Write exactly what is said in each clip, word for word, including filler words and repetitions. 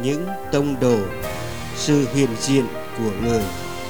những tông đồ, sự hiện diện của Người.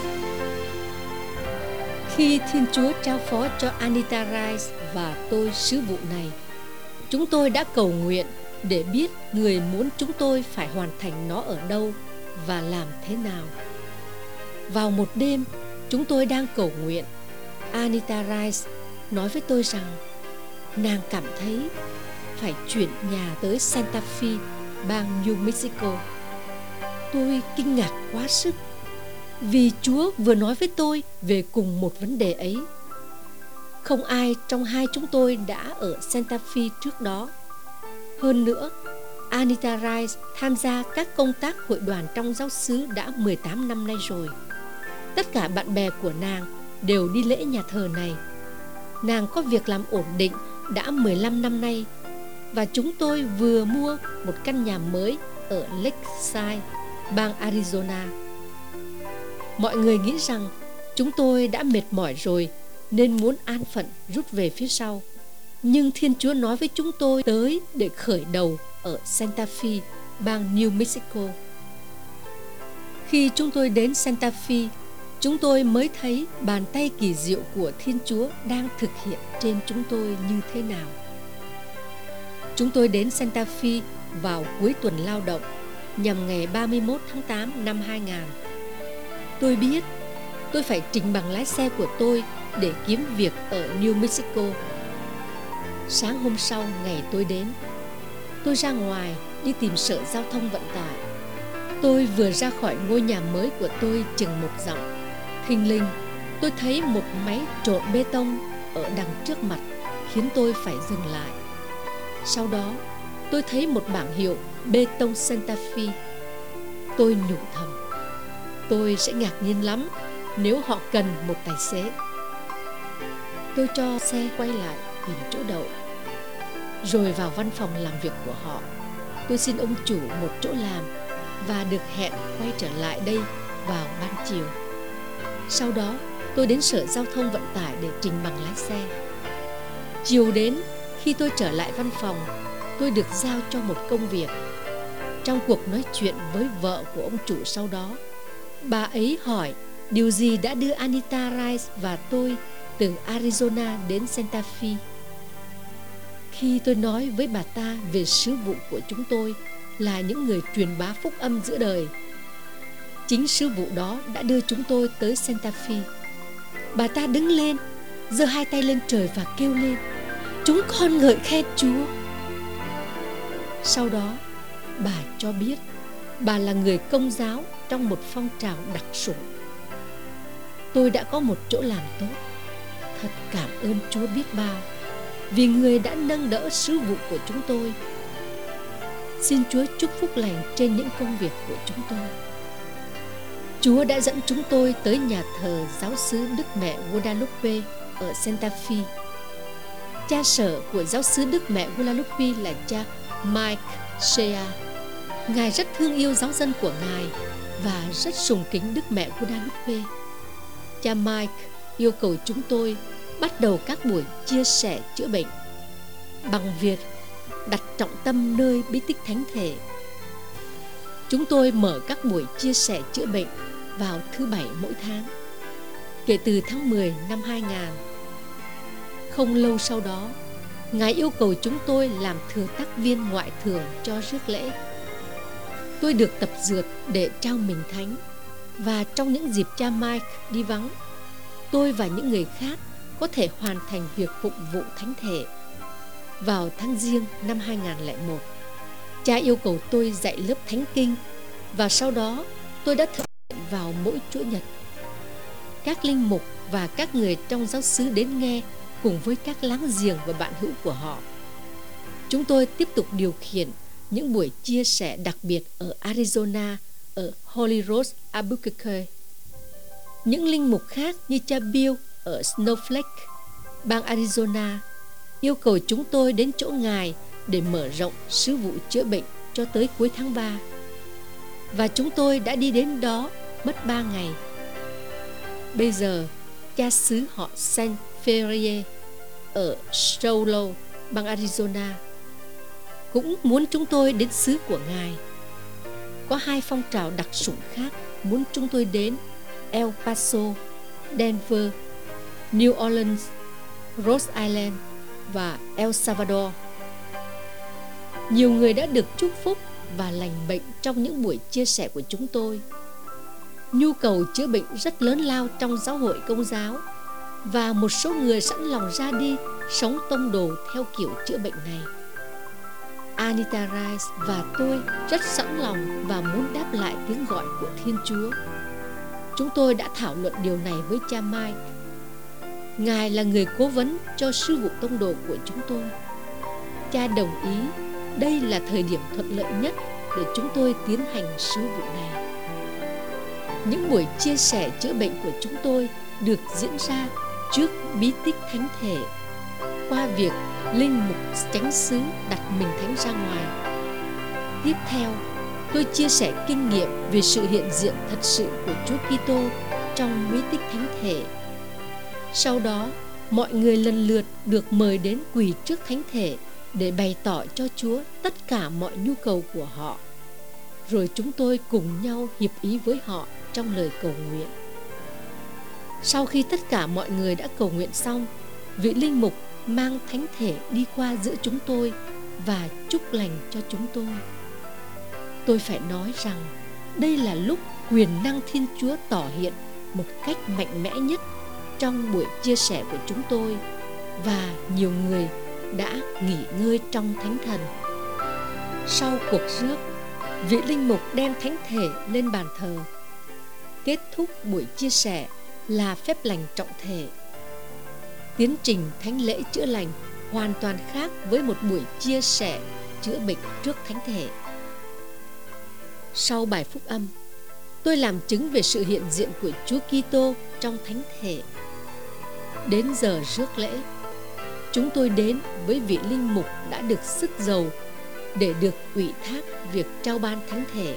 Khi Thiên Chúa trao phó cho Anita Rice và tôi sứ vụ này, chúng tôi đã cầu nguyện để biết Người muốn chúng tôi phải hoàn thành nó ở đâu và làm thế nào. Vào một đêm, chúng tôi đang cầu nguyện, Anita Rice nói với tôi rằng nàng cảm thấy phải chuyển nhà tới Santa Fe, bang New Mexico. Tôi kinh ngạc quá sức, vì Chúa vừa nói với tôi về cùng một vấn đề ấy. Không ai trong hai chúng tôi đã ở Santa Fe trước đó. Hơn nữa, Anita Rice tham gia các công tác hội đoàn trong giáo xứ đã mười tám năm nay rồi. Tất cả bạn bè của nàng đều đi lễ nhà thờ này. Nàng có việc làm ổn định đã mười lăm năm nay, và chúng tôi vừa mua một căn nhà mới ở Lakeside, bang Arizona. Mọi người nghĩ rằng chúng tôi đã mệt mỏi rồi nên muốn an phận rút về phía sau. Nhưng Thiên Chúa nói với chúng tôi tới để khởi đầu ở Santa Fe, bang New Mexico. Khi chúng tôi đến Santa Fe, chúng tôi mới thấy bàn tay kỳ diệu của Thiên Chúa đang thực hiện trên chúng tôi như thế nào. Chúng tôi đến Santa Fe vào cuối tuần lao động, nhằm ngày ba mươi mốt tháng tám năm hai nghìn. Tôi biết tôi phải trình bằng lái xe của tôi để kiếm việc ở New Mexico. Sáng hôm sau ngày tôi đến, tôi ra ngoài đi tìm sở giao thông vận tải. Tôi vừa ra khỏi ngôi nhà mới của tôi chừng một dặm, thình lình tôi thấy một máy trộn bê tông ở đằng trước mặt, khiến tôi phải dừng lại. Sau đó tôi thấy một bảng hiệu bê tông Santa Fe. Tôi nhủ thầm, tôi sẽ ngạc nhiên lắm nếu họ cần một tài xế. Tôi cho xe quay lại tìm chỗ đậu, rồi vào văn phòng làm việc của họ. Tôi xin ông chủ một chỗ làm và được hẹn quay trở lại đây vào ban chiều. Sau đó tôi đến sở giao thông vận tải để trình bằng lái xe. Chiều đến, khi tôi trở lại văn phòng, tôi được giao cho một công việc. Trong cuộc nói chuyện với vợ của ông chủ sau đó, bà ấy hỏi điều gì đã đưa Anita Rice và tôi từ Arizona đến Santa Fe. Khi tôi nói với bà ta về sứ vụ của chúng tôi là những người truyền bá phúc âm giữa đời, chính sứ vụ đó đã đưa chúng tôi tới Santa Fe, bà ta đứng lên, giơ hai tay lên trời và kêu lên: "Chúng con ngợi khen Chúa." Sau đó, bà cho biết bà là người Công giáo trong một phong trào đặc sủng. Tôi đã có một chỗ làm tốt. Thật cảm ơn Chúa biết bao vì Người đã nâng đỡ sứ vụ của chúng tôi. Xin Chúa chúc phúc lành trên những công việc của chúng tôi. Chúa đã dẫn chúng tôi tới nhà thờ giáo xứ Đức Mẹ Guadalupe ở Santa Fe. Cha sở của giáo xứ Đức Mẹ Guadalupe là cha Mike Shea. Ngài rất thương yêu giáo dân của Ngài và rất sùng kính Đức Mẹ Guadalupe. Cha Mike yêu cầu chúng tôi bắt đầu các buổi chia sẻ chữa bệnh bằng việc đặt trọng tâm nơi bí tích thánh thể. Chúng tôi mở các buổi chia sẻ chữa bệnh vào thứ Bảy mỗi tháng, kể từ tháng mười năm hai nghìn. Không lâu sau đó, Ngài yêu cầu chúng tôi làm thừa tác viên ngoại thường cho rước lễ. Tôi được tập dượt để trao mình thánh, và trong những dịp cha Mike đi vắng, tôi và những người khác có thể hoàn thành việc phụng vụ thánh thể. Vào tháng Giêng năm hai nghìn lẻ một, cha yêu cầu tôi dạy lớp thánh kinh, và sau đó tôi đã thực hiện vào mỗi Chủ nhật. Các linh mục và các người trong giáo xứ đến nghe cùng với các láng giềng và bạn hữu của họ. Chúng tôi tiếp tục điều khiển những buổi chia sẻ đặc biệt ở Arizona, ở Holy Rose, Albuquerque. Những linh mục khác như cha Bill ở Snowflake, bang Arizona, yêu cầu chúng tôi đến chỗ Ngài để mở rộng sứ vụ chữa bệnh cho tới cuối tháng ba. Và chúng tôi đã đi đến đó mất ba ngày. Bây giờ, cha xứ họ Saint Ferrier ở Solo, bang Arizona, cũng muốn chúng tôi đến xứ của Ngài. có hai phong trào đặc sủng khác muốn chúng tôi đến El Paso, Denver, New Orleans, Rhode Island và El Salvador. Nhiều người đã được chúc phúc và lành bệnh trong những buổi chia sẻ của chúng tôi. Nhu cầu chữa bệnh rất lớn lao trong giáo hội Công giáo, và một số người sẵn lòng ra đi sống tông đồ theo kiểu chữa bệnh này. Anita Rice và tôi rất sẵn lòng và muốn đáp lại tiếng gọi của Thiên Chúa. Chúng tôi đã thảo luận điều này với cha Mike. Ngài là người cố vấn cho sư vụ tông đồ của chúng tôi. Cha đồng ý đây là thời điểm thuận lợi nhất để chúng tôi tiến hành sứ vụ này. Những buổi chia sẻ chữa bệnh của chúng tôi được diễn ra trước bí tích thánh thể, qua việc linh mục chánh xứ đặt mình thánh ra ngoài. Tiếp theo, tôi chia sẻ kinh nghiệm về sự hiện diện thật sự của Chúa Kitô trong bí tích thánh thể. Sau đó, mọi người lần lượt được mời đến quỳ trước thánh thể để bày tỏ cho Chúa tất cả mọi nhu cầu của họ. Rồi chúng tôi cùng nhau hiệp ý với họ trong lời cầu nguyện. Sau khi tất cả mọi người đã cầu nguyện xong, vị linh mục mang thánh thể đi qua giữa chúng tôi và chúc lành cho chúng tôi. Tôi phải nói rằng đây là lúc quyền năng Thiên Chúa tỏ hiện một cách mạnh mẽ nhất trong buổi chia sẻ của chúng tôi, và nhiều người đã nghỉ ngơi trong thánh thần. Sau cuộc rước, vị linh mục đem thánh thể lên bàn thờ. Kết thúc buổi chia sẻ là phép lành trọng thể. Tiến trình thánh lễ chữa lành hoàn toàn khác với một buổi chia sẻ chữa bệnh trước thánh thể. Sau bài phúc âm, tôi làm chứng về sự hiện diện của Chúa Kitô trong thánh thể. Đến giờ rước lễ, chúng tôi đến với vị linh mục đã được sức dầu để được ủy thác việc trao ban thánh thể.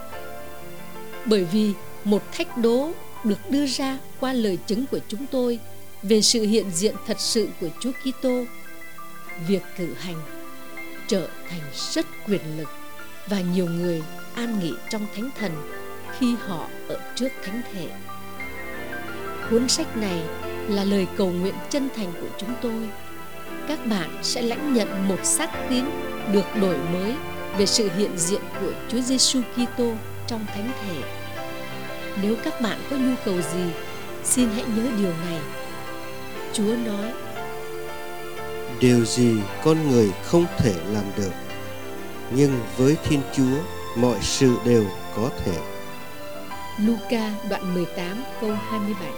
Bởi vì một thách đố được đưa ra qua lời chứng của chúng tôi về sự hiện diện thật sự của Chúa Kitô, việc cử hành trở thành rất quyền lực, và nhiều người an nghỉ trong thánh thần khi họ ở trước thánh thể. Cuốn sách này là lời cầu nguyện chân thành của chúng tôi. Các bạn sẽ lãnh nhận một xác tín được đổi mới về sự hiện diện của Chúa Giêsu Kitô trong thánh thể. Nếu các bạn có nhu cầu gì, xin hãy nhớ điều này. Chúa nói: điều gì con người không thể làm được, nhưng với Thiên Chúa mọi sự đều có thể. Luca đoạn mười tám câu hai mươi bảy.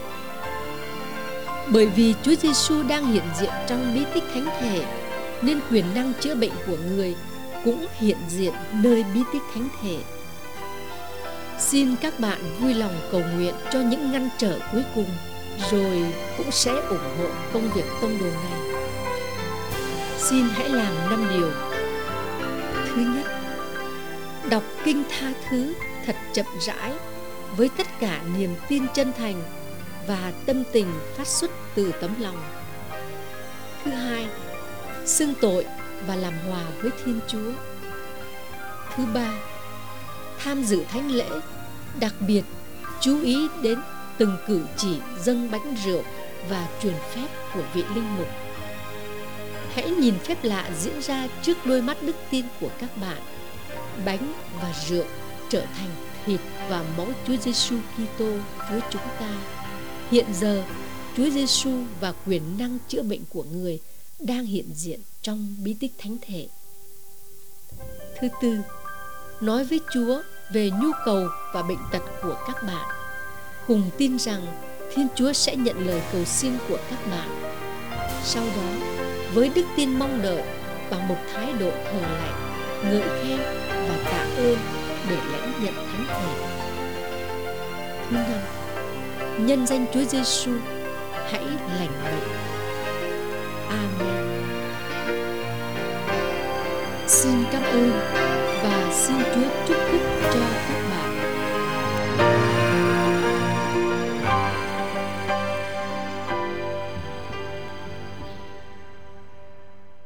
Bởi vì Chúa Giêsu đang hiện diện trong bí tích thánh thể, nên quyền năng chữa bệnh của người cũng hiện diện nơi bí tích thánh thể. Xin các bạn vui lòng cầu nguyện cho những ngăn trở cuối cùng, rồi cũng sẽ ủng hộ công việc tông đồ này. Xin hãy làm năm điều. Thứ nhất, đọc kinh tha thứ thật chậm rãi, với tất cả niềm tin chân thành và tâm tình phát xuất từ tấm lòng. Thứ hai, xưng tội và làm hòa với Thiên Chúa. Thứ ba, tham dự thánh lễ, đặc biệt chú ý đến từng cử chỉ dâng bánh rượu và truyền phép của vị linh mục. Hãy nhìn phép lạ diễn ra trước đôi mắt đức tin của các bạn. Bánh và rượu trở thành thịt và máu Chúa Giêsu Kitô với chúng ta. Hiện giờ, Chúa Giêsu và quyền năng chữa bệnh của người đang hiện diện trong bí tích thánh thể. Thứ tư, nói với Chúa về nhu cầu và bệnh tật của các bạn. Cùng tin rằng Thiên Chúa sẽ nhận lời cầu xin của các bạn. Sau đó, với đức tin mong đợi và một thái độ thờ lạy, ngợi khen và tạ ơn để lãnh nhận thánh thể. Thứ năm, nhân danh Chúa Giêsu, hãy lành bệnh. Amen. Xin cảm ơn và xin Chúa chúc phúc cho các bạn.